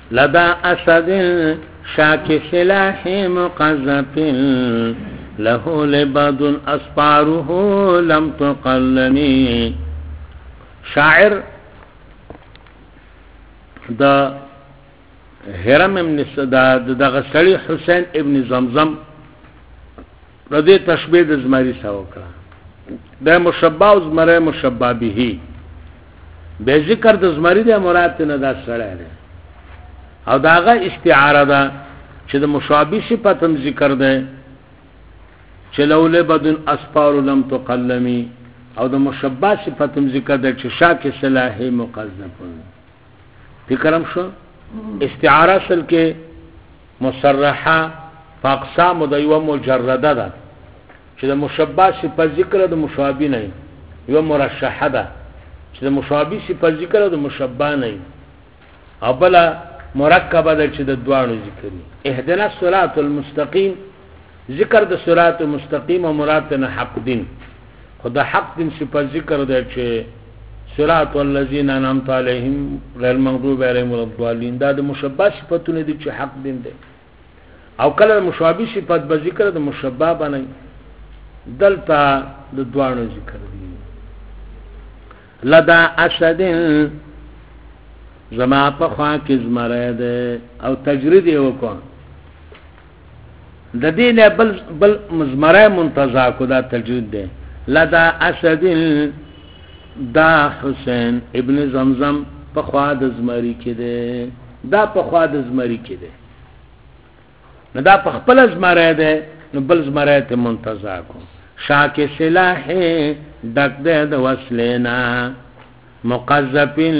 لدى أسد شاك سلاح مقذف له لبد أسفاره لم تقلمي. شاعر دا هرم ابن دا غسلی حسین ابن زمزم ردی تشبیه دا زمری ساوکا دا مشبه و زمره مشبه بهی به ذکر دا زمری دا مراد تینا دا سره ده او دا آغا استعاره ده چه دا مشابه صفتم ذکر ده چه لوله بدون اسپارو لم تقلمی او دا مشبه صفتم ذکر ده چه شاک سلاحی مقذفون. فکرم شو استعاره اصل کې مصرحه فاقسام د یو مجرده ده چې د مشبه صفت ذکر د مشابه نه یو مرشحه ده چې د مشابه صفت ذکر د مشبه نه او بل مرکبه ده چې د دوانو ذکر. اهدنا الصراط المستقيم ذکر د صراط المستقيم او مراد نه حق دین خدا حق دین صفت ذکر ده چې صراط الذين انعمت عليهم غير المغضوب عليهم ولا الضالين. دا د مشبه صفاتونه دي چې حق دین دي او کله مشابه صفات به ذکر د مشبه باندې دلته د دوانو ذکر دي. لدى اسد زما په خوا کې زمره ده او تجرید یې وکړ د دې نه بل مزمره منتزع کو دا تجرید ده. لدى اسد دا حسین ابن زمزم په خوا د زمری کې ده دا په خوا د زمری کې ده نه دا په خپل زمری ده نو بل زمری ته منتزع کو. شاک سلاح دک ده د وسلینا مقذفین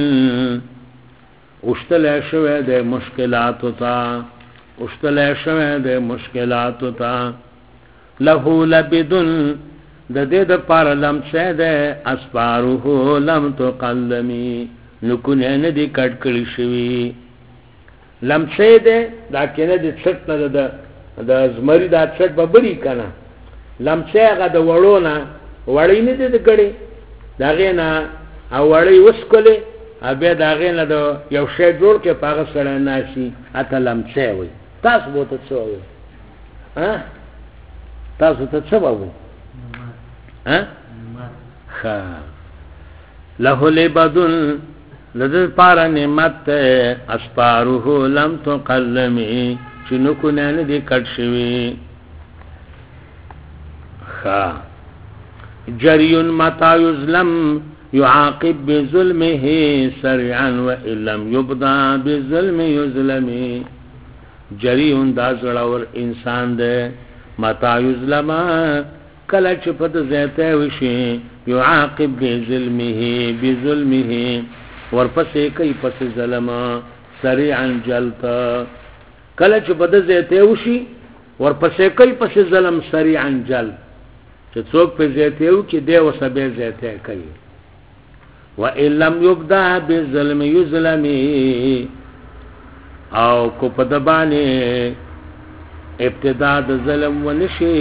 اشتل شوه ده مشکلات تا اشتل شوه ده مشکلات تا له لبدن د دې د پار لم شه ده اسفاره لم تقلمی نکونه نه دي کټ کړی شوی لم شه ده دا کنه د څټ نه د زمری دا څټ به بری کنه لم شه هغه د وړونه وړی نه دي د کړي داغه نه او وړی وسکله ابه داغه نه د یو شی جوړ کې پاغه سره ناشي اته لم شه وي. تاسو بوته څه وي ها تاسو ته څه وایي ها خا له لبدن لذ پار نعمت اسپاره لم تقلمی چنو کو نه دي کټ شوی. خا جريٌ متى يظلم يعاقب بظلمه سريعا وان لم يبدا بظلم يظلم. جريٌ دا زړور انسان ده متى يظلم کله چې په د زیاته وشي يعاقب بظلمه ورپسې کوي پس ظلم سريعا جلتا کله چې په د زیاته وشي ورپسې کوي پس ظلم سريعا جل چې څوک په زیاته و کې دی وسبه زیاته کوي. وان لم يبدا بظلم يظلم او کو په د باندې ابتداء د ظلم ونشي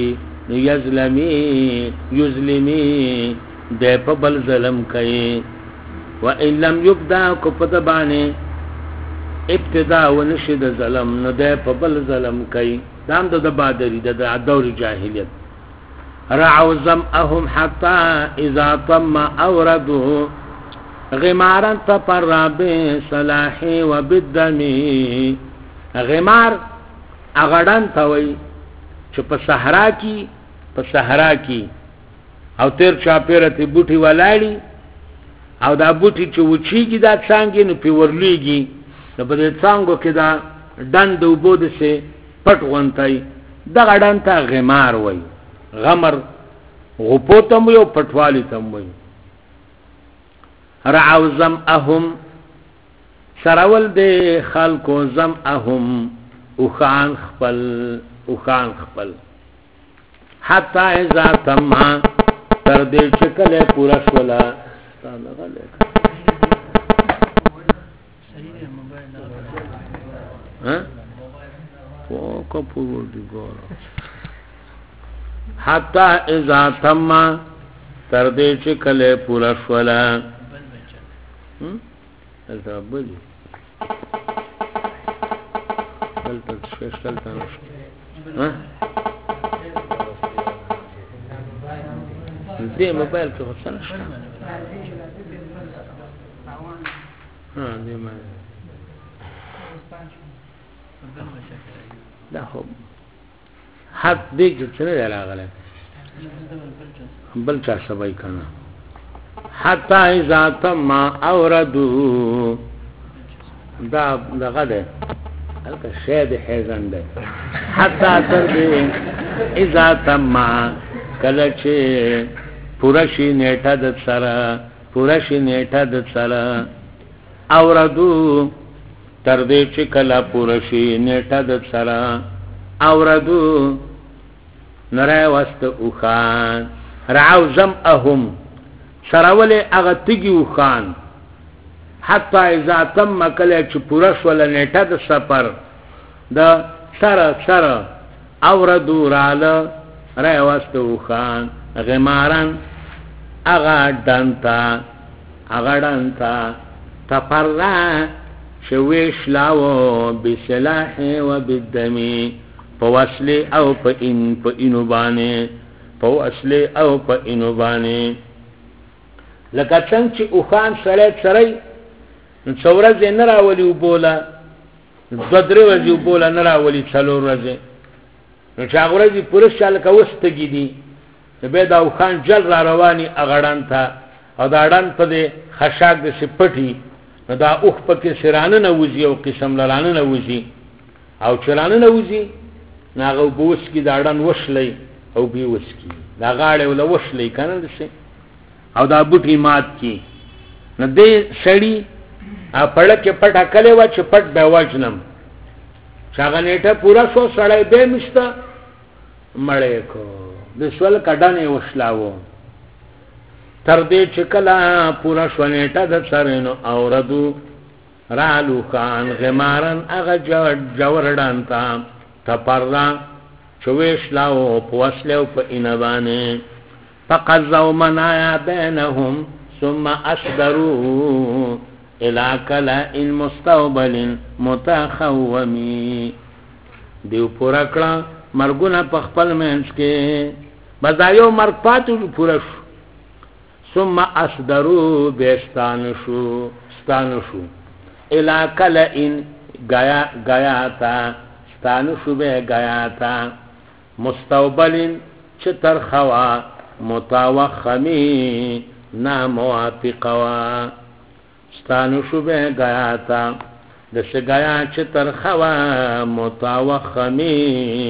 یظلمی ده په بل ظلم کوي. وان لم يبدا کو په د باندې ابتداء ونشي د ظلم نو ده په بل ظلم کوي. دام د بادری د دور جاهلیت. رعوا زمأهم حتى اذا طم اوردوا غمارا تپرا بصلاح وبالدم. غمار اغړان توي چې په صحرا کې او تیر چاپیرته بوټي ولاړی او دا بوټي چې وچیږي دا څنګه نو په ورلېږي نو په دې څنګه کې دا دند وبود سه پټ غونتای دا غډان ته غمار وای. غمر غپوتم یو پټوالی تم وای. رعوا زمأهم سرول دې خلکو زمأهم او خان خپل حتی اذا تم تر دې چکله پورا شولا ها کو پور دی ګور حتی اذا تم تر دې چکله پورا شولا دلته سپیشل ته نشته ها دې موبایل کې څه نشته ها دې ما دا خو حد دې چې څه راغله بل چا سبای کنه حتی اذا تم اوردو دا دغه ده هلکه شید حیزن ده حتی تر دې اذا تم کله چې پورشی نیټه د سره اوردو تر دې چې کله پورشی نیټه د سره اوردو نره واست اوخان رعو زمأهم سراول اغا تگی اوخان حتی اذا تم کله چې پورش ولا نیټه د سفر د سره اوردو راله رای واست اوخان غمارن اغا دانتا تپرلا شویش لاو بسلاح و بالدمی پا وصلی او پا اینو بانی لکه څنګه چې اوخان سړی څورځ نه راولي وبوله دو درې ورځې وبوله نه راولي څلور ورځې نو چې هغه ورځې پوره شال کوستګي دي به دا اوخان جل را رواني اغړان ته او دا اډان په دې خشاک د سپټي نو دا اوخ پکې سرانه نه وځي او قسم لرانه نه وځي او چرانه نه وځي ناغه بوس کی دا اډان وشلې او بي وسکی دا غاړې ول وشلې کنه دسه او دا بوټي مات کی نه دې سړی پړ کې پټه کله و چې پټ به وجنم څنګه نیټه پورا شو سړی به مشته مړې کو د سوال کډانې وشلاو تر دې چې کله پورا شو نیټه د سرینو اوردو رالو خان غمارن اغه جوړډان تا تپرلا چويش لاو پوسلو په انبانه فقزوا منايا بينهم ثم أصدروا إلى كلاء مستوبل متخومي دیو پورا کړه مرګونه په خپل منځ کې بازایو مرګ پاتو پورا شو ثم أصدروا بستانشو إلى كلاء غياتا ستانشو به غياتا مستوبل چتر خوا متوخمی ناموافقوا ستانو شبه گیاتا دس گیا چتر خوا متوخمی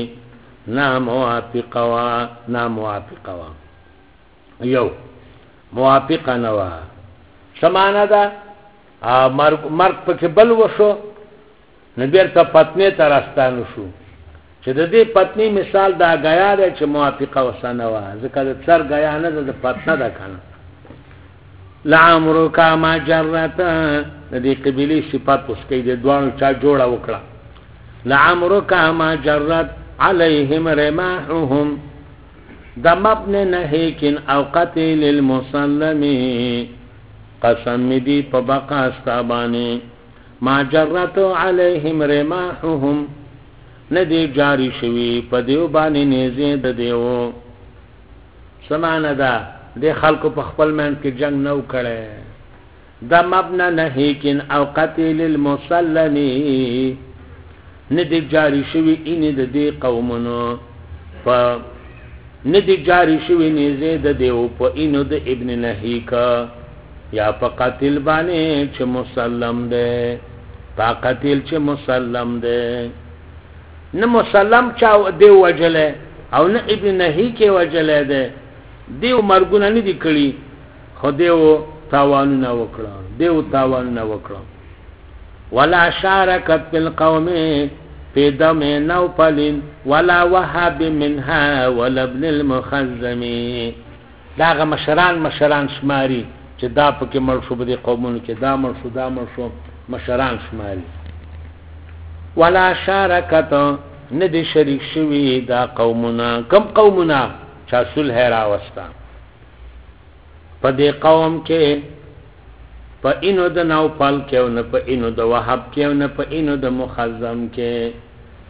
ناموافقوا یو موافقا نوا سمانا دا مرگ پکی بل وشو نبیر تا پتنی ترستانو شو چې د دې پتنی مثال دا غیا ده چې موافقه وسنه وا ځکه د سر غیا نه د پتنه ده کنه لعمرو کا ما جرت د دې قبيله صفات اوس کې د دوانو چا جوړه وکړه لعمرو کا ما جرت عليهم رماحهم دم ابن نهيكن او قتل المسلم قسم دي په بقا استابانه ما جرت عليهم رماحهم ندی جاری شوی په دیو باندې نيزه د دیو سمانه دا د خلکو په خپل منځ کې جنگ نو کړي د مبنا نهیکن او قتل المسلمی ندی جاری شوی ان د دې قومونو په ندی جاری شوی نيزه د دیو په انو د ابن نهیکا یا په قتل باندې چې مسلم ده په قتل چې مسلم ده نه مسلم چا دی وجله او نه ابن نهی کې وجله ده دیو مرګونه نه دي کړی خو دیو تاوان نه وکړه ولا شارکت بالقوم في دم نوفل ولا وهب منها ولا ابن المخزم داغه مشران شماري چې دا پکې مرشو به قومونو کې دا مرشو مشران شماري ولا شارکت ندی شریک شوی دا قومنا کم قومنا چا صلح راوستا په دې قوم کې په اینو د نوفل کې او نه په اینو د وهب کې او نه په اینو د مخزم کې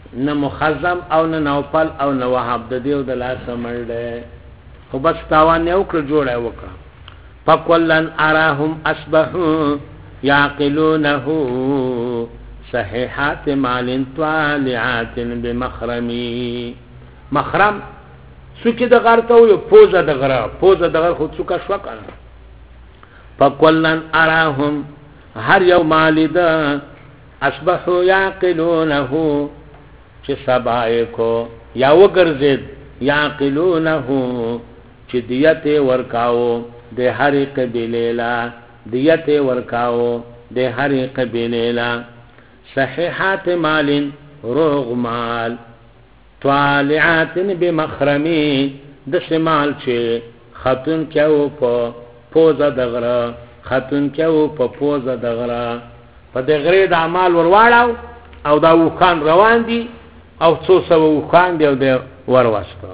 نه مخزم او نه نوفل او نه وهب د دیو د لاس مړ ده خو بس تاوان یو کړ جوړه وکړه فکلن اراهم اصبحوا يعقلونه صحيحات مال طالعات بمخرمي مخرم سوکې د غر ته یو پوزه د غر خو څوکه شو کنه فکلن اراهم هر یو مالد اصبحوا يعقلونه چې سبا کو یا وګرځید يعقلونه چې دیت ورکاو د هر قبیله لا دیت ورکاو د هر قبیله لا صحیحات مال روغ مال طالعات بمخرمی د شمال چې خاتون کېو په پوزه دغره خاتون کېو په پوزه دغره په دغره د اعمال ورواړو او دا وخان روان دي او څو سو وخان دی او د وروسته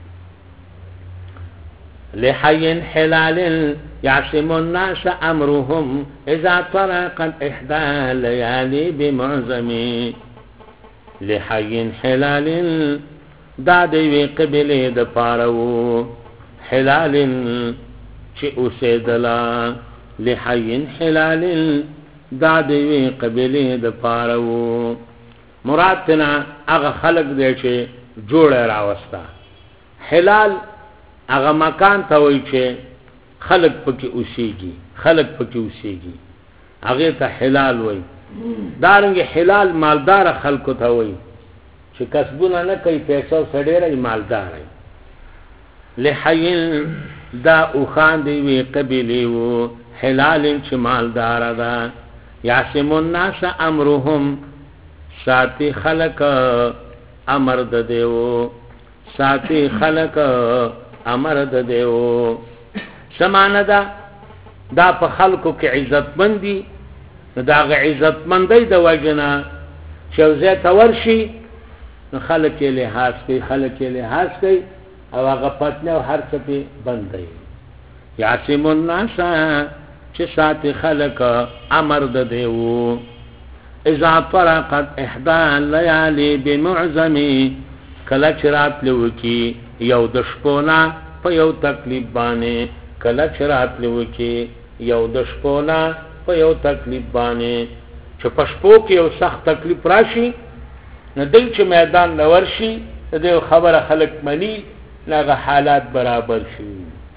لحي حلال يعصم الناس امرهم اذا طرقت احدى الليالي بمعظم لحي حلال دا دی قبله د پارو حلال چې اوسېدلا لحي حلال دا دی قبله د پارو مراد تنا هغه خلق دی چې جوړه راوستا حلال هغه مکان ته وای چې خلق پکې اوسېږي هغه ته حلال وای دارنګ حلال مالدار خلق ته وای چې کسبونه نه کوي پیسې سړي مالدار وي لحین دا او خان دی وی قبیله وو حلال چې مالدار ده یاسم الناس امرهم ساتي خلق امر د دیو ساتي خلق امر د دیو سمانه دا په خلقو کې عزت مندي دا غ عزت مندي د وجنا شوزه تورشي خلق یې لحاظ کوي او هغه پاتنه هر څه په بندي یاسم الناس چې ساتي خلق امر د دیو اذا طرقت احدى الليالي بمعظم کله چرات لوکي یو د شپونا په یو تکلیف باندې کله چرات لوکي یو د شپونا په یو تکلیف باندې چې پښپو کې یو سخت تکلیف راشي نه دل چې میدان لورشي د خبره خلق مني لغه حالات برابر شي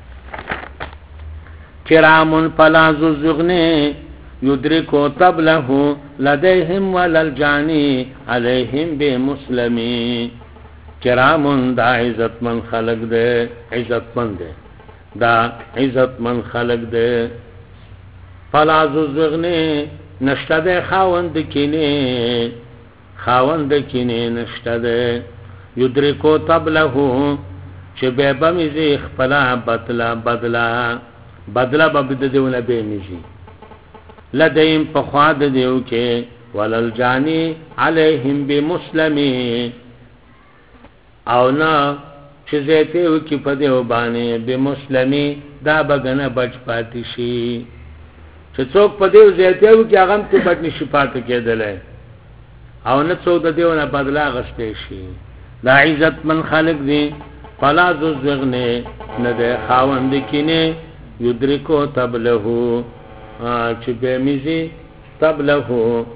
کرام فلاذ الزغنه يدركوا طبله لديهم وللجاني عليهم بمسلمي کرام دا عزتمن خلق دے عزتمن خلق دے فلاذ الزغنه نشته ده خاوند کینه نشته ده یدرکو طبله چې به بمیزی خپلا بدلا ببد دیونه به میزی لدیم په خواد دیو کې ولل جانی علیهم بمسلمی او نه چې زیته وکي په دیو باندې بمسلمی دا بغنه بچ پاتې شي چې څوک په دیو زیته وکي هغه ته بچ نشي پاتې کېدل او نه څوک د دیو نه بدلا غستې شي دا عزت من خالق دی فلا زغنه نه ده خاوند کینه یدرکو تبله چې به میزي تبله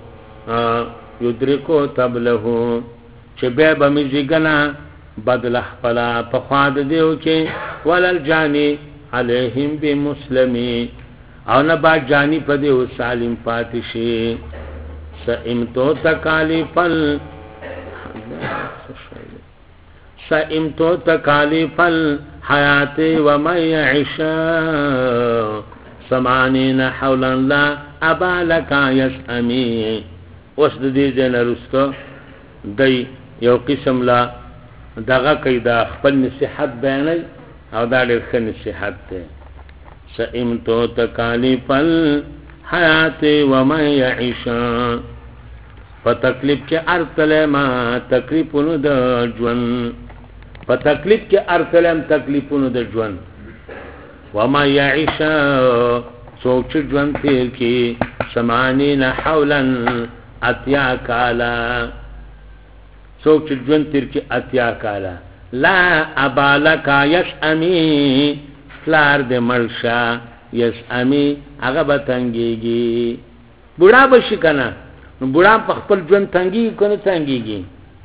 یدرکو تبله چې به میزي غنا بدل خپلا په خواد دیو کې ولل جانی علیهم بمسلمی او نه با جانی په دیو سالم پاتشي سئمتو تکالیف الحیات ومن یعش 80 حولا لا ابا لك يسأمي اوس د دې جن رستو دای یو قسم لا دغه قیدا خپل نصیحت بیانای او دا ډېر ښه نصیحت ده سئمتو تکالیف الحیات ومن یعش په تکلیف کې ارتله ما تکلیفونو د ژوند په تکلیف کې ارتلم تکلیفونو د ژوند وما يعيش سوچ ژوند تیر کې 80 حولا اتیا کالا څوک چې ژوند تیر کې اتیا کاله لا ابالک یسامی پلار دې مړشه یسامی هغه به تنګېږي بوډا به شي که نه نو بوډا په خپل ژوند تنګېږي که نه تنګېږي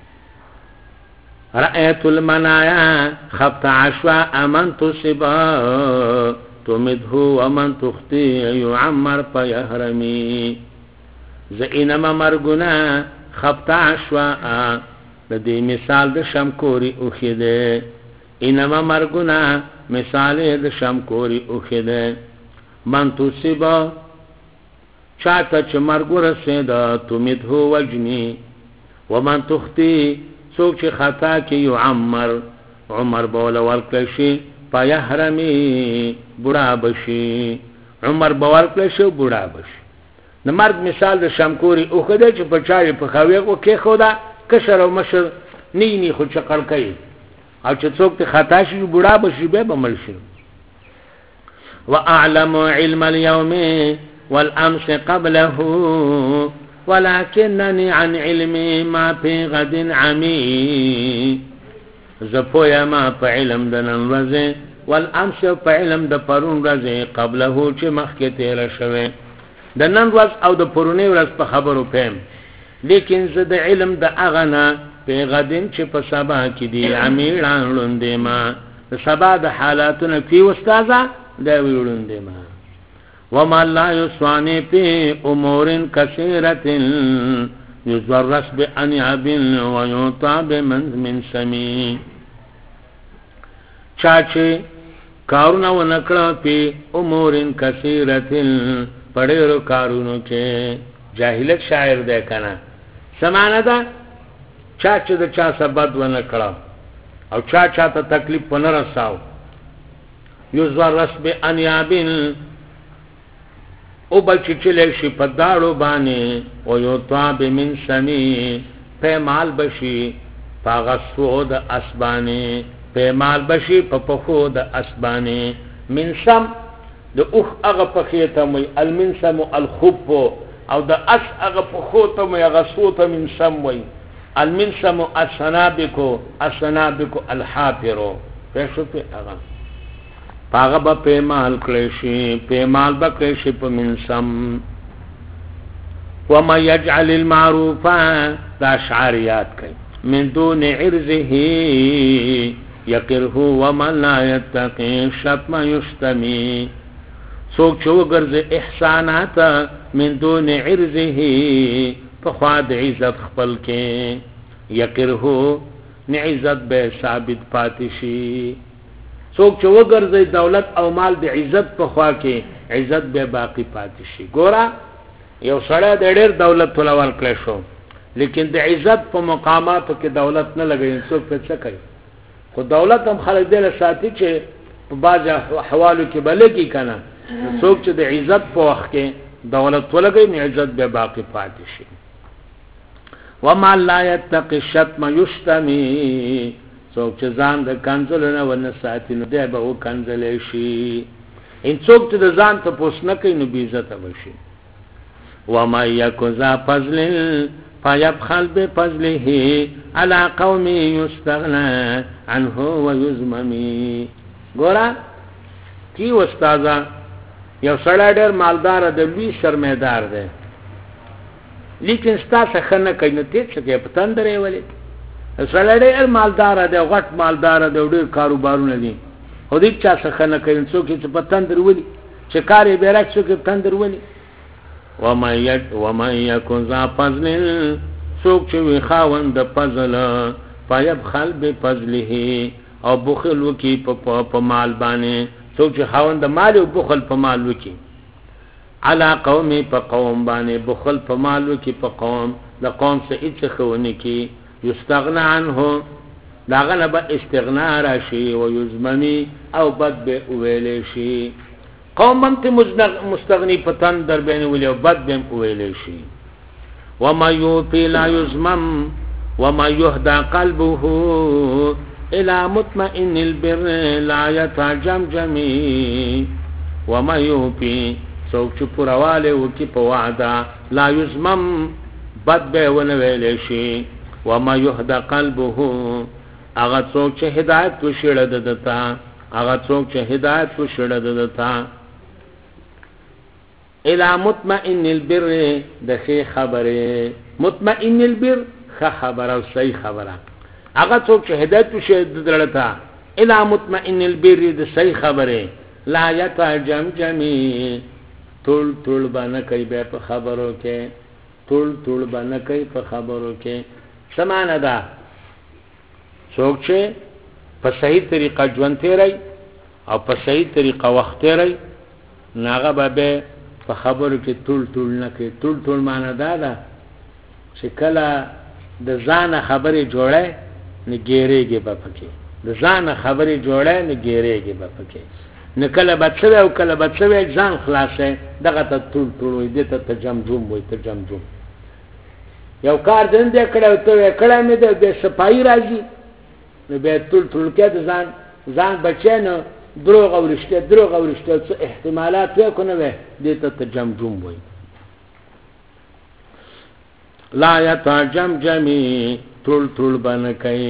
رأیت المنایا خبت عشوا امن تصبا تمده ومن تختی یعمر پیهرمی زینما مرگنا خبت عشوا د دې مثال د شمکوري اوخیده انما مرگنا مثال د شمکوري اوخیده من تصبا چاته چې مرګ ورسېده تمده وجنی ومن تختی څوک چې خطا کې یعمر عمر بوله ورکړی شي پیهرمي بوډا بشي عمر به ورکړی شي بوډا بشي د مرګ مثال د شمکوري اوښده چې په چا یې پخوې وکېښوده کشر او مشر نی خو چقړ کوي او چې څوک ته خطا شي بوډا بشي بیا به مړ شي واعلم علم اليوم والامس قبله ولكنني عن علمي ما في غد عمي زپویا ما په علم د نن ورځې والامس په علم د پرون ورځې قبله چې مخکې تیر شوه د نن ورځ او د پرونی ورځ په خبرو پم لیکن زه د علم د اغنا په غدن چې په سبا کې دی عمیړان لوندې ما د سبا د حالاتونو کې استاده دا ویلوندې ما وما لا يسواني في امور كثيره يزرس بانياب ويطع بمن سمي چاچه کارونه ونکړه په امور كثيره پړېرو کارونو کې جاهلیت شاعر دی کنه سمانه ده چاچه د چا سبد ونکړه او چا ته تکلیف ونه رساو يزرس بانياب او بچی چلے شی په داړو باندې او یو طاب من سمی پیمال بشی پاغسو د اسبانه پیمال بشی په پخو د اسبانه من سم د اوخ هغه پخیته مې المنسم الخب او د اس هغه پخو ته مې هغه صوت من سم وي المنسم السنابکو الحافرو پښو په هغه پاغه با پیمال کلیشی پیمال با کلیشی پا منسم وما یجعل المعروفا دا شعاریات کئی من دون عرضه یقره ومن لا یتقی شتم یشتمی سوک چو گرز احسانات من دون عرضه فخواد عزت خپل کے یقره نعزت بے ثابت پاتشی څوک چې وګرځي دولت او مال د عزت په خوا کې عزت به باقی پاتې شي ګوره یو سړی د ډېر دولت ولور کړی شو لیکن د عزت په مقاماتو کې دولت نه لګوي څوک په څه کوي خو دولت هم خلک دې له ساتي چې په بعض احوالو کې بلګي کنه څوک چې د عزت په وخت کې دولت ولګي نه عزت به باقی پاتې شي وما لا يتقي الشتم يشتمي څوک چې ځان د کنځلونه ونه ساتي نو دی به وکنځلی شي ان څوک چې د ځان تپوس نه کوي نو بې عزته به شي ومن یک ذا فضل فیبخل بفضله علی قوم یستغنى عنه ویذممی ګوره کی استاده یو سړی ډېر مالدار دی لوی سرمایدار دی لیکن ستا څخه نه کوي نو ته څه کوې په تندر یې ولې سړی ډېر مالدار دی غټ مالدار دی ډېر کاروبارونه دي خو دې چا څخه نه کوي څوک چې په تندر ولي چې کار یې بیا راځي څوک په تندر ولي ومن یکن ذا فضل څوک چې وي خاوند د فضل فیبخل بفضله او بخل وکي په مال باندې څوک چې خاوند د مال او بخل په مال وکي علا قوم په قوم باندې بخل په مال وکي په قوم د قوم څخه هیڅ خونه کی یستغنا عنه داغه نه به استغنا راشي او یزمنی او بد به ویلې شي قوم هم ته مستغنی پتن در بین ویلې او بد به ویلې شي وما یوفی لا یزمم وما یهدى قلبه الى مطمئن البر لا يتجمجمي وما یوفی څوک چې پرواله وکي په وعده لا یزمم بد به ونه ویلې شي وما يهدى قلبه هغه څوک چې هدایت وشړه دتا هغه څوک چې هدایت وشړه دتا الى مطمئن البر د خې خبره مطمئن البر خبره او صحیح خبره هغه څوک چې هدایت وشړه دتا الى مطمئن البر د صحیح خبره لا يتجمجمي طول طول باندې کوي په خبرو کې طول باندې کوي په خبرو کې سمانه ده څوک چې په صحیح طریقه ژوند تیری او په صحیح طریقه وخت تیری ناغه به په خبرو کې طول نه کوي طول معنی ده چې کله د ځان خبرې جوړه نه ګیرېږي په پکې د ځان خبرې جوړه نه ګیرېږي په پکې نه کله بچو او کله بچو ځان خلاصې دغه ته طول وي د ته تجمجم وي تجمجم یو کار دند کړه ته کړه مې د صفای راځي نو به طول کې د ځان بچنه دروغ او رښتیا څه احتمالات وکونه وي د ته تجمجم وي لا يتجمجمي طول باندې کوي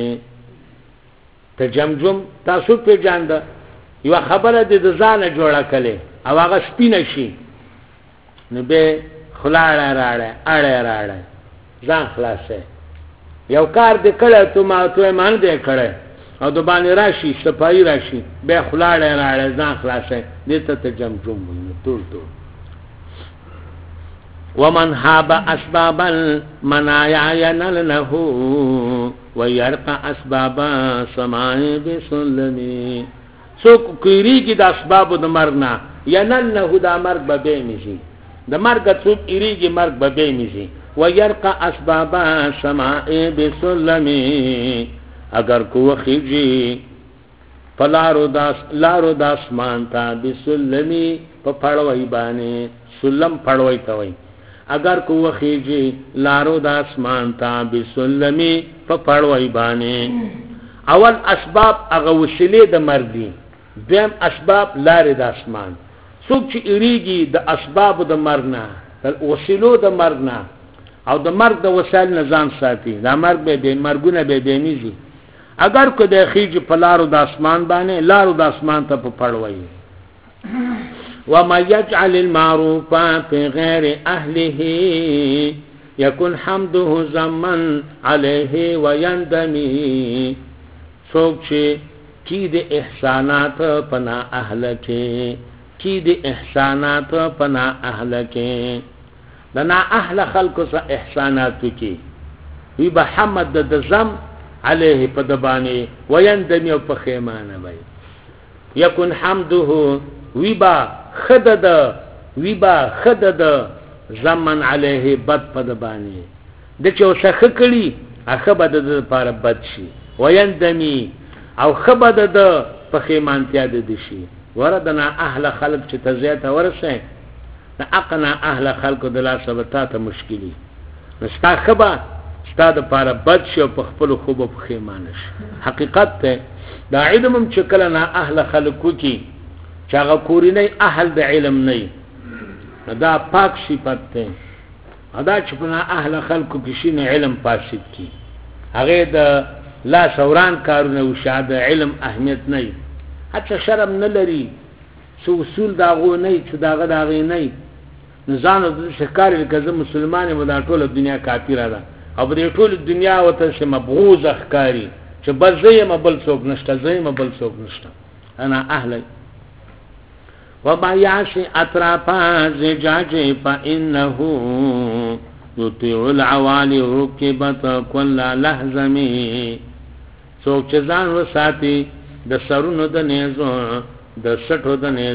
تجمجم تاسو په جانده یو خبره د ځان جوړه کړي او هغه سپینه شي نو به خلاړه راړه ځان خلاصه یو کار د کړه ته ما ته مان دې کړه او د باندې راشي صفای راشي به خلاړه راړه ځان خلاصه دې ته تجمجم وي طول ومن هاب اسباب المنايا ينله ويرقى اسباب سماء بسلمي څوک کیریږي د اسباب د مرنا یننه د مرګ به میږي د مرګ څوک کیریږي مرګ به میږي ويرقى اسباب سماء بسلمي اگر کو خيږي لارو داس مانتا بسلمي په پړوي باندې سلم پړوي ته وي اگر کو خيږي لارو داس مانتا بسلمي په پړوي باندې اول اسباب هغه وسیله د مرګ دي دیم اسباب لارې د اسمان څوک چې اړيږي د اسباب د مرګ نه وسیلو د مرګ نه او د مرګ د وسایل نظام ساتي دا مرګ به مرګونه به بينيږي اگر کو د خيږي په لارو د اسمان باندې لارو د اسمان ته په پړوي وما يجعل المعروف في غير اهله يكن حمده زمن عليه ويندمي څوک چې کی د احسانات پنا اهل کې دنا اهل خلق سه احسانات کی وی به حمد د زم عليه پدبانی ويندمي په خیمانه وي يكن حمده وی با خدد زمن عليه بد پدبانی د چو څخه کړي اخه بد د لپاره بد شي ويندمي او خبد د پخیمانتیا د دشي وردنا اهل خلق چې تزیته ورسه نه اقنا اهل خلق د لا سبتاته مشکلی نستا خبا ستا د پاره بد شي په خپل خوب پخیمانش حقیقت ته دا علم چې کله نه اهل خلق کی چې هغه کوري نه اهل د علم نه دا پاک صفت ته ادا چې په اهل خلق کې شي نه علم فاسد کی هغه د لا شوران کارونه او شاده علم اهمیت نه حتی شرم نه لري سو اصول داغو نه چې داغه نه نزان د شکار کزه مسلمانې ودا ټول دنیا کافر ده او د ټول دنیا وته سم مبغوز اخکاری چې بل زې مبل څوک نشته انا اهل وما يعشي اطرافا زجاج فانه يطيع العوالي ركبت كل لحظمي څوک چې ځان وساتي د سرونو د نيزو د سټو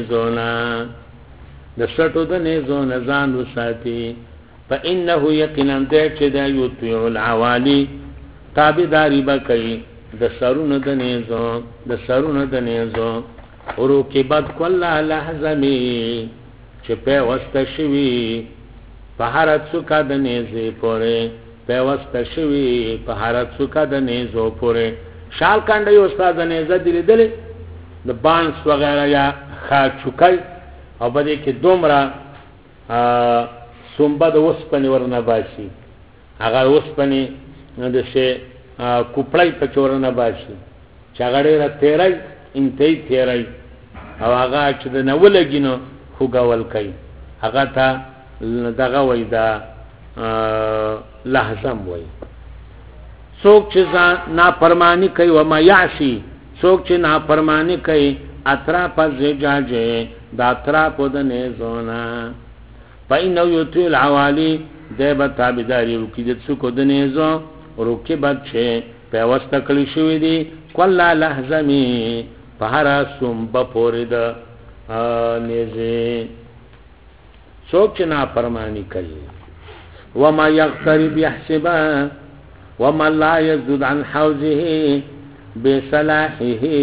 د نيزو نه ځان وساتي فانه يقينا ذات چې د يطيع العوالي تابعداري بکړي د سرونو د نيزو ركبت كل لحظمي چې په واستشوي په حرت سوکا د نيزه پوره پیوسته شوی په حرت سوکا د نيزو پوره شال کانډه یو استاد نيزه دلیدلې د بانس وغیرہ یا خاچوکای او بده کې دومره سومبه د وسپنی ورنه باشي هغه وسپنی د شه کوپړای په چورنه باشي چاغړې را تیرای انتې تیرای او هغه چې د نو لګینو خوګول کوي هغه ته دغه وای دا لحظم وای څوک چې نافرمانی کوي و ما یعصي څوک چې نافرمانی کوي اطراف زجاجه دا اطراف د نه زونا پاینو یوتل العوالی دبا تابعداري وکړي د څوک د نه زو ورکه بچه په واسطه کلی شوې دي کله لحظمي په هر سوم بپورې د نيزه څوک چې نافرمانی کوي وما يغترب يحسبا وما لا يزد عن حوزه بصلاحه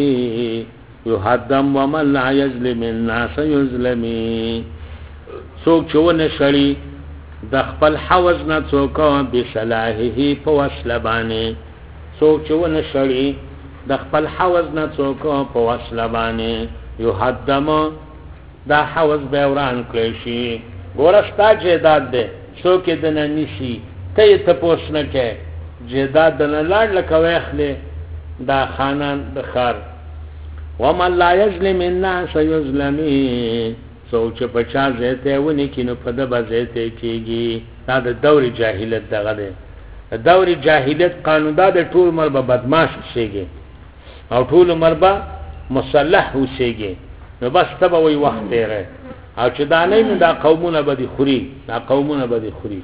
يهدم وما لا يظلم الناس يظلمي څوک چې ونه شړي د خپل حوز نه څوک بصلاحه په وسله باندې څوک چې ونه شړي د خپل حوز نه څوک په وسله باندې يهدم دا حوز به وران کړی شي ګورستا جیداد ده څوک د نه نشي ته ته پوښتنه کې جیداد نه لاړ لکه واخلې دا خانان د خار وما لا يظلم الناس يظلمي څوک چې په چا زیته ونی کینو په دبا زیته کیږي دا د دور جاهلیت دغه ده د دور جاهلیت قانون دا د ټول مربه بدمعاش شيږي او ټول مربه مصلح وشيږي نو بس تبه وي وخت دی او چې دا نه دا قومونه به دي خوري دا قومونه به دي خوري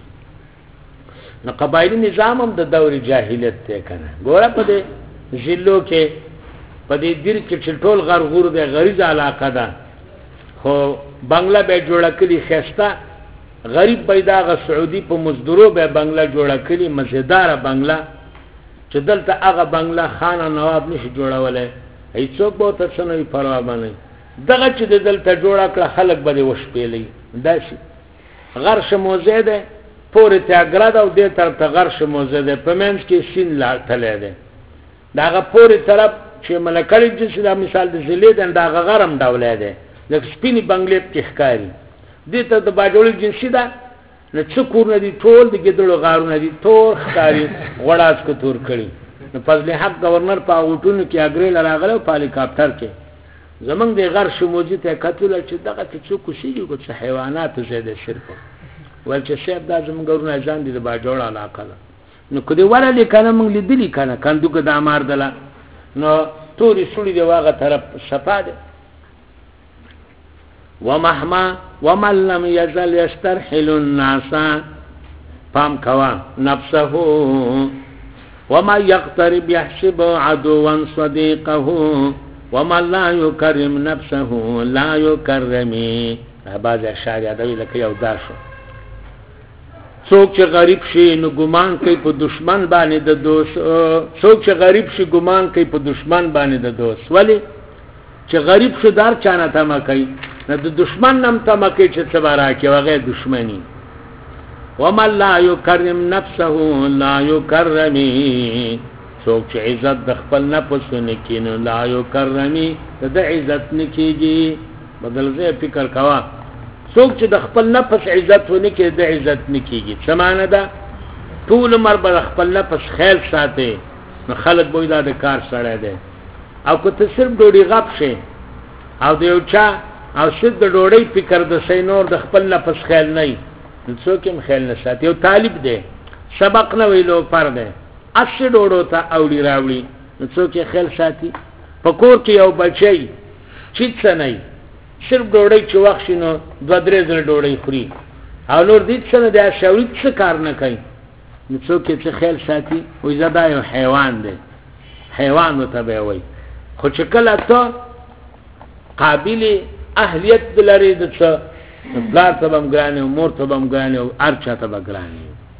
نو قبایلی نظام هم د دور جاهلیت ته کنه ګوره په دې ژلو کې په دې دیر کې ټول غرغور د غریز علاقه ده خو بنگلا به جوړه کړي خسته غریب پیدا غ سعودي په مزدورو به بنگلا جوړه کړي مزیدار بنگلا چې دلته هغه بنگلا خان نواب نشي جوړولای هیڅوک به تاسو نه پروا باندې دغه چې دلته جوړه کړه خلک به وشپېلې داسي غرش موزه ده پورې تاګراد او دې طرف ته غرش موزه ده په منځ کې سین لا تلې ده داغه پورې طرف چې ملکړي چې دا مثال د زلې ده داغه غرم ډولې ده د سپینی بنگلې په ښکاری دې ته د باجوړ جنسي ده نو څکور نه دي ټول د ګډړو غارونه دي تور ښکاری غړاس کو تور کړي نو فضل حق گورنر په اوټونو کې اګرې لراغله په هلیکاپټر کې زمنګ د غر شموجي ته کتل چې دغه څوک شي کو څه حیوانات زیاده صرف ول چې شیب دا زمنګ ورونه ځان دي د باجوړ علاقه نو کدی ورالې کنه موږ لیدلی کنه کندوګه د امر دلا نو توري سړي دی واغه طرف صفاده ومهما ومن لم يزل يسترحل الناس فام كوا نفسه وما يقترب يحسب عدوا صديقه ومن لا يكرم نفسه لا يكرم بعض اشعار یادوي لکه یو داشو څوک چې غریب شي نو ګمان کوي په دشمن باندې د دوست څوک چې غریب شي ګمان کوي په دشمن باندې د دوست ولی چې غریب شو دار چانه تما کوي نه د دشمن نم تما کوي چې صبره کوي هغه دشمنی ومن لا يكرم نفسه لا يكرم څوک چې عزت د خپل نفس نه کینو لا يكرم د عزت نکیږي بدل زه فکر کوا څوک چې د خپل نفس عزت ونه کې د عزت نکیږي سمانه ده ټول مر به خپل نفس خیال ساتي نو خلک به دا د کار سره ده او که ته صرف ډوډۍ غب شي او د یو چا او شد د ډوډۍ فکر د سینور د خپل نفس خیال نه نو څوک هم خیال نه ساتي او طالب ده سبق نه ویلو پر ده اصل ډوډو ته اوړي راوړي نو څوک خیال ساتي په کور کې یو بچي چیت نه صرف ډوډۍ چې وخت شنو دوه درې ځله ډوډۍ خوري او نور دې څه نه دا شاوري څه کار نه کوي نو څوک چې خیال ساتي وې زدا یو حیوان دی حیوان وتبه وي خو چې کله ته قابل اهلیت لري د څه بلار ته بم ګرانه مور ته بم ګرانه او ارچا ته بم ګرانه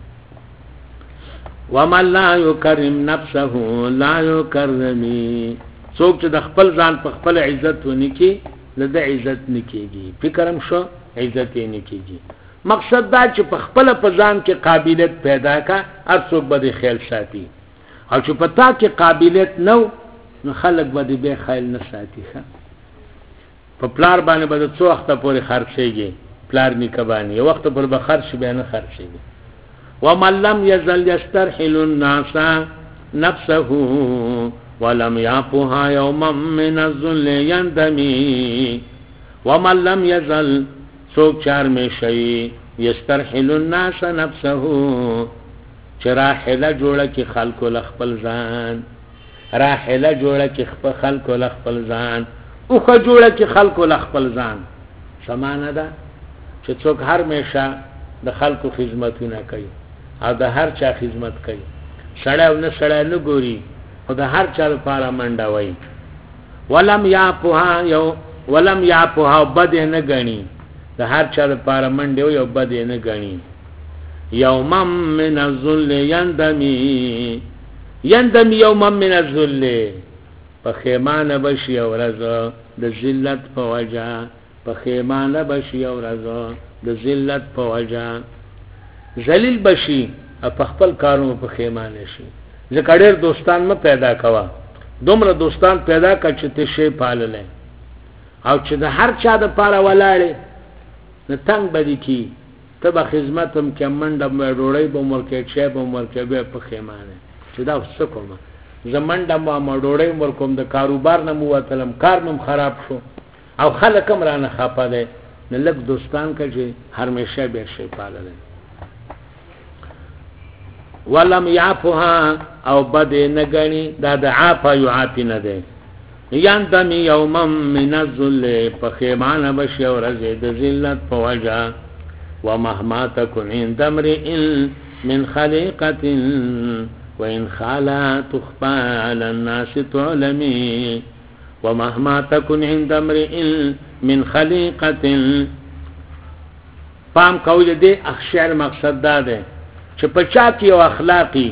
ومن لا يكرم نفسه لا يكرمي څوک چې د خپل ځان په خپل عزت ونکي لده عزت نکیږي فکرم شو عزت یې نکیږي مقصد دا چې په خپل په ځان کې قابلیت پیدا کا هر څوک به خیال ساتي او چې پتا کې قابلیت نو نو خلک به به خیال نه ساتي په پلار باندې به څو وخت پورې خرڅيږي پلار نکبانی یو وخت پر به خرڅ به نه خرڅيږي ومن لم يزل يسترحل الناس نفسه ولم يعفها يوما من الذل يندمي ومن لم يزل سوک چار میں شئی یسترحل الناس نفسه چراحله جوړه کی خلق لخپل ځان راحله جوړه کی خلق لخپل ځان اوخه جوړه کی خلق لخپل ځان سمانه ده چې څوک هر میشه د خلقو خدمتونه کوي او د هر چا خدمت کوي سړی او نه سړی نه ګوري او د هر چا لپاره منډه وای ولم یعفها بد نه غني د هر چا لپاره منډه وي او بد نه غني یوما من الذل یندمی یوما من الذل پخیمانه بشي ورځ د ذلت په وجه پخیمانه بشي ورځ د ذلت په وجه ذلیل بشي په خپل کارونو په خیمانه شي ځکه ډېر دوستان م پیدا کوا دومره دوستان پیدا کړ چې ته شی پاللې او چې د هر چا د پاره ولاړې نه تنگ بدی کی ته به خدمتم کې منډه مې ډوړې به مرکه چې به مرکه به په خیمانه چې دا څه کوم زمنډه ما ډوړې مرکوم د کاروبار نه مو وتلم کار مم خراب شو او خلک هم رانه خپه دي نه لږ دوستان کړي همیشه به شی پاللې ولم يعفها او بد نغني دا د عفا يعافي نه ده يندم يوما من الذل فخيمان بشي ورزه د ذلت فوجا ومهما تكن عند امرئ من خليقه وان خالا تخفى على الناس تعلمي ومهما تكن عند امرئ من خليقه فهم قول دي اخشار مقصد ده چې پچا کې او اخلاقی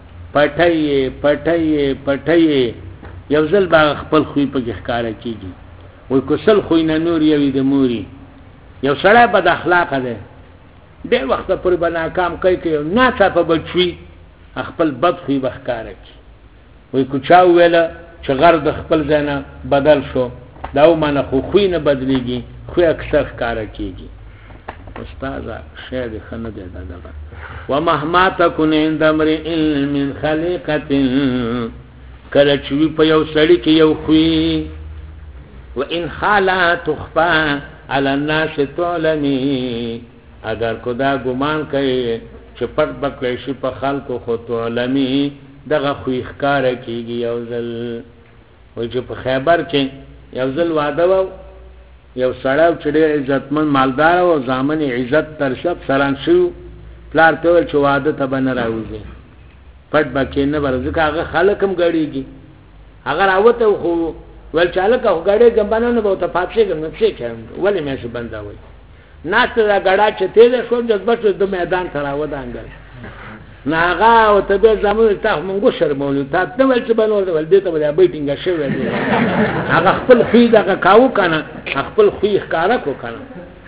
پټي یو ځل با خپل خوې په ښکارا کیږي وای کوسل خوې نه نور یوي د موري یو سړی بد اخلاق ده ډېر وخت پورې بنا کام کوي نه څه په بچوي خپل بد خوې بخکارا کی وای کوچا ویل چې غر د خپل ځنه بدل شو دا ومنه خوې نه بدليږي خو اکثر ښکارا کیږي استاد شاید خنه ده دا ومهما تكن عند امرئ من خليقه کله چې په یو سړی کې یو خوې وان خالا تخفى على الناس تعلمي اگر خدا ګمان کوي چې پټ بکړې شي په خلکو خو تعلمي دغه خوې ښکار کیږي یو ځل وای چې په خیبر کې یو ځل واده و یو سړی چې ډېر عزتمن مالدار او ځامن عزت ترشب سران شو پلار ته ول چې واده ته بن راوځي پټ بکې نه ورځه هغه خلکم غړيږي هغه راوته خو ول چاله کا غړې ګمبانو نه بوته پاتې ګم نه څه کوم ولې مې څه بنداوي ناته دا غړا چې تیل شو جذبه د میدان سره ودانګل ناغه او ته به زموږ ته مونږ شرمولو ته نو ول چې بنور ول دې ته بیا بیٹینګ شوی دی هغه خپل خې دا کاو کنه خپل خې ښکارا کو کنه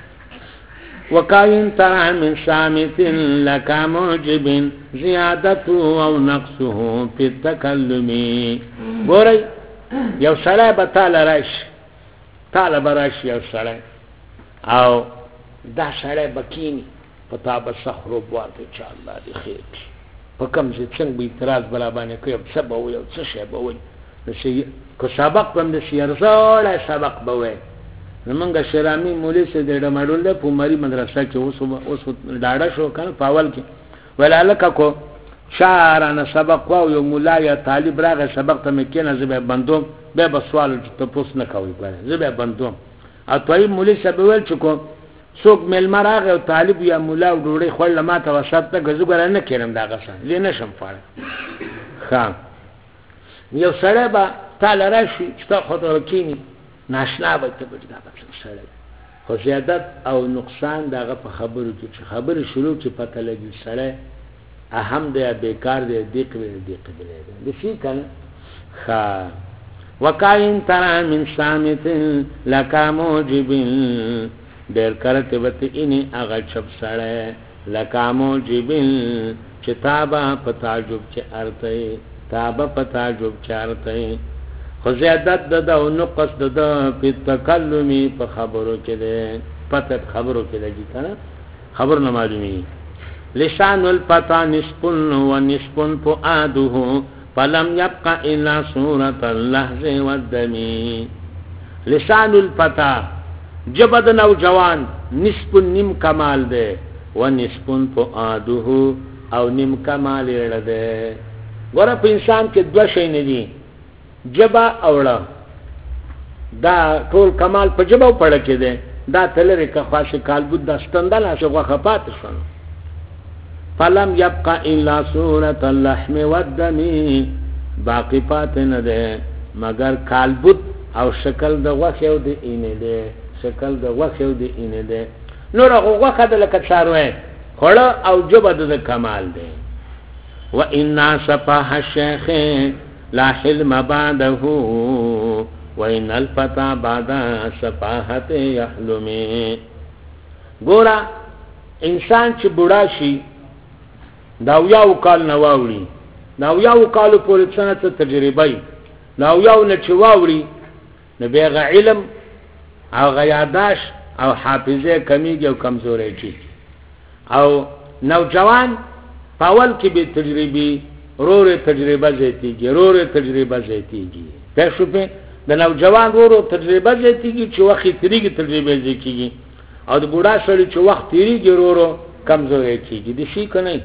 وکاین ترى من سامت لك موجب زیادته او نقصه في التكلم ګورئ یو سړی به تعالی راشي تعالی براشي یو سړی او دا سړی بکینی پتا به سخرو بواته چې الله دې خیر کړي په کوم چې څنګه به اعتراض بلا باندې کوي څه به وي او څه شی به وي نشي کو سبق هم د سیرزاله سبق به وي زمونږ شرامي مولوی سي د ډمړول په مری مدرسه کې اوس ډاډه شو کنه پاول کې ولالکه کو شارانه سبق واو یو مولا یا طالب راغه سبق ته مکینه زبې بندوم به سوال ته پوس نه کوي ګره زبې بندوم اته مولوی سبب ول چې کو څوک ملما راغه او طالب یا مولا ډوړې خړل ما ته وسط ته غزګره نه کړم دا غسه لې نشم فاره خام یو سړی با تعالی راشي چې خاطر کینی ناشنا به ته بده دا سړی خو زیادت او نقصان دغه په خبرو کې چې خبره شروع چې پته لګي سړی اهم دی بیکار دی دی قبله دی شي کنه خا وکاین ترى من سامت لك موجب ډېر کرته وته اني هغه چپ سړی لکه موجب چې تابه په تعجب چې ارته تابه په تعجب چې ارته خو زیادت د او نقص د په تکلمي په خبرو کې ده پته خبرو کې لګی کنه خبر نه معلومي لسان الفتى نصف ونصف فؤاده فلم يبق الا صورة اللحظ والدم. لسان الفتى جبد نوجوان نصف نیم کمال ده ونصف فؤاده او نیم کمال ده. ګوره په انسان کې دوه شی نه دي، جبا اوړه. دا ټول کمال په جبا پړه کې ده. دا تلری که خاصه کالبود د ستندل هغه خپات شون. فلم يبقى الا صورة اللحم والدم، باقی پات نه ده مگر کالبود او شکل د غوښه او د اینه ده، شکل د غوښه او د اینه ده. نور هغه غوښه د لکه څاروي خړه او جبا د کمال ده. وإن سفاح الشيخ لا حلم بعده وإن الفتى بعد سفاحت يحلمي. ګورا انسان چې بوډا شي دا یو کال نه واوري، دا یو کال پورې څه تجربه ای، دا یو نه چې واوري نو به علم او غیاداش او حافظه کمیږي او کمزوري شي. او نوجوان پاول کې به تجربي روره تجربه زیاتیږي، روره تجربه زیاتیږي. دا شو په د نوجوان روره تجربه زیاتیږي چې وخت تیریږي تجربه زیاتیږي، او د بوډا سړي چې وخت تیریږي روره کمزوري کیږي. د شي کنه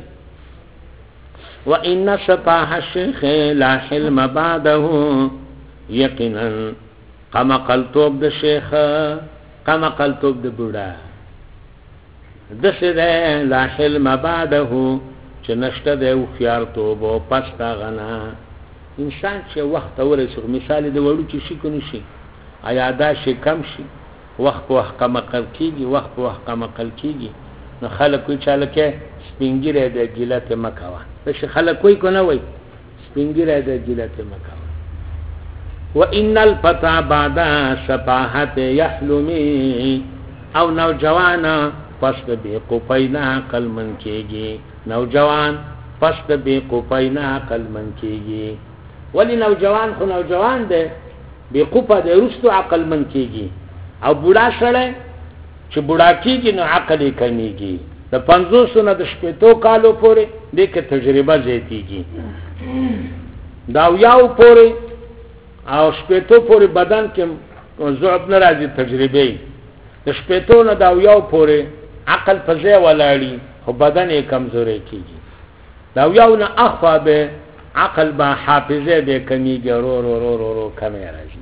وان سفاح الشيخ لا حلم بعده یقینا قما قلتوب د شیخ قما قلتوب د بوډا د څه لا حلم بعده چې نشته د او خيار توبه پس تا غنا. انسان چې وخت ورسره مثال د وړو چې شي کني شي آیا دا شي کم شي وخت په وخت کم قل کیږي، وخت په وخت کم قل کیږي. نو خلک کوئی چاله کې سپینګره د ګلت مکوا، بس خلک کوئی کو نه وای سپینګره د ګلت مکوا. وان الفتى بعد سفاحت يحلمي، او نوجوانا پس به قفینا عقل من کېږي. نوجوان پس به قفینا عقل من کېږي. ولی نوجوان خو نوجوان دی به قفه د رستو عقل من کېږي، او بوډا سره چې بوډا کېږي نو عقل یې کمیږي. د 500 نه د 70 کالو پورې د کې تجربه زیاتیږي. دا یو پورې او 70 پورې بدن کې ضعف نه راځي تجربه. د 70 نه دا یو پورې عقل په ځای ولاړی خو بدن یې کمزوري کیږي. دا یو نه اخفا به عقل با حافظه به کمیږي، رو رو رو رو رو کمه راځي.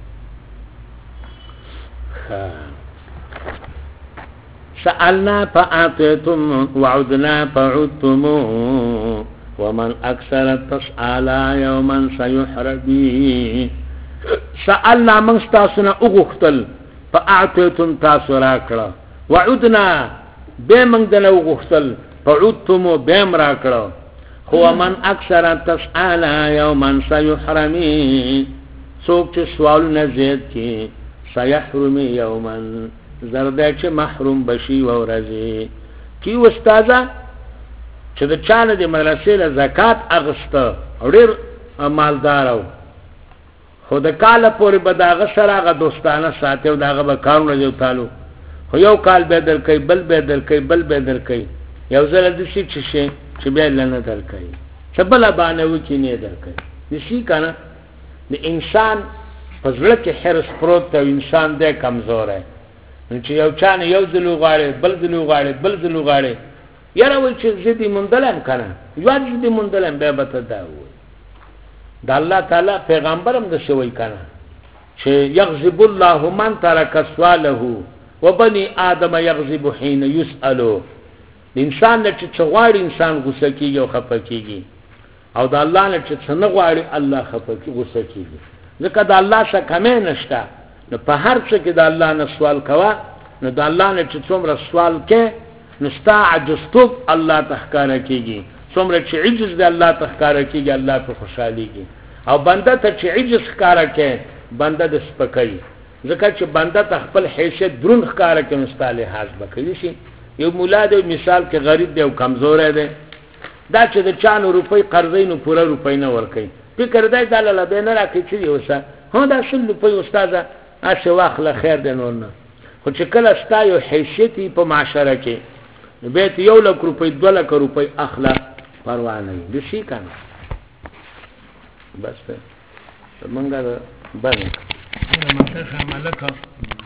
سألنا فأعطيتم وعدنا فعدتم ومن أكثر تسأل يوما سيحربي. سألنا من استاسنا اغختل فأعطيتم تاسو راکړه، وعدنا به من دنه اغختل فعدتم بهم راکړه. هو من اکثر تسأل یوما سيحرمي، څوک چې سوالونه زیات کی سيحرمي یوما زرده چې محروم بشي و ورځي. کی استاذه چې د چاله د مدرسې له زکات اغسته ډېر مالدارو، خو د کاله پورې به داغه سره هغه دوستانه ساتي او داغه به کارونه جو تالو، خو یو کال به در کوي، بل به در کوي، بل به در کوي. یو ځل د شي چې بیا لنه در کوي، چې بل باندې وکی نه در کوي. نشي کنه د انسان په زړه کې حرص پروت دی، انسان دې کمزور دی. چې یو چانه یو ځلو غاړي، بل ځلو غاړي، بل ځلو غاړي، یاره وای چې زدي مندلم کنه یو دې مندلم به به ته دا وای. د الله تعالی پیغمبرم د شوی کنه چې یغضب الله من ترک سواله وبني ادم یغضب حين يسالو. انسان چې څغواړي انسان غوسه کیږي او خپه کیږي، او د الله نه چې څنګه غواړي الله خپه کیږي غوسه کیږي. ځکه د الله څخه کمه نشته. نو په هر څه کې د الله نه سوال کوا، نو د الله نه چې څومره سوال کې نو ستا عجزتوب الله تخکاره کیږي، څومره چې عجز د الله تخکاره کیږي الله په خوشاليږي. او بنده ته چې عجز ښکارا کې بنده د سپکای، ځکه چې بنده ته خپل حیثیت درون ښکارا کې مستاله حاج بکړي شي. یو مولا د مثال کې غریب دی او کمزور دی، دا چې د 4 روپۍ قرضې نو پوره روپۍ نه ورکړي، فکر دی دا له به نه راکړي چې اوسه هو دا 100 روپۍ استاده اشه واخله خیر دی نور نه. خو چې کله ستا یو حیثیت په معاشره کې بیت 1 لک روپۍ 2 لک روپۍ اخلا پروا نه دي شي کنه بس ته منګه باندې منګه شامل کا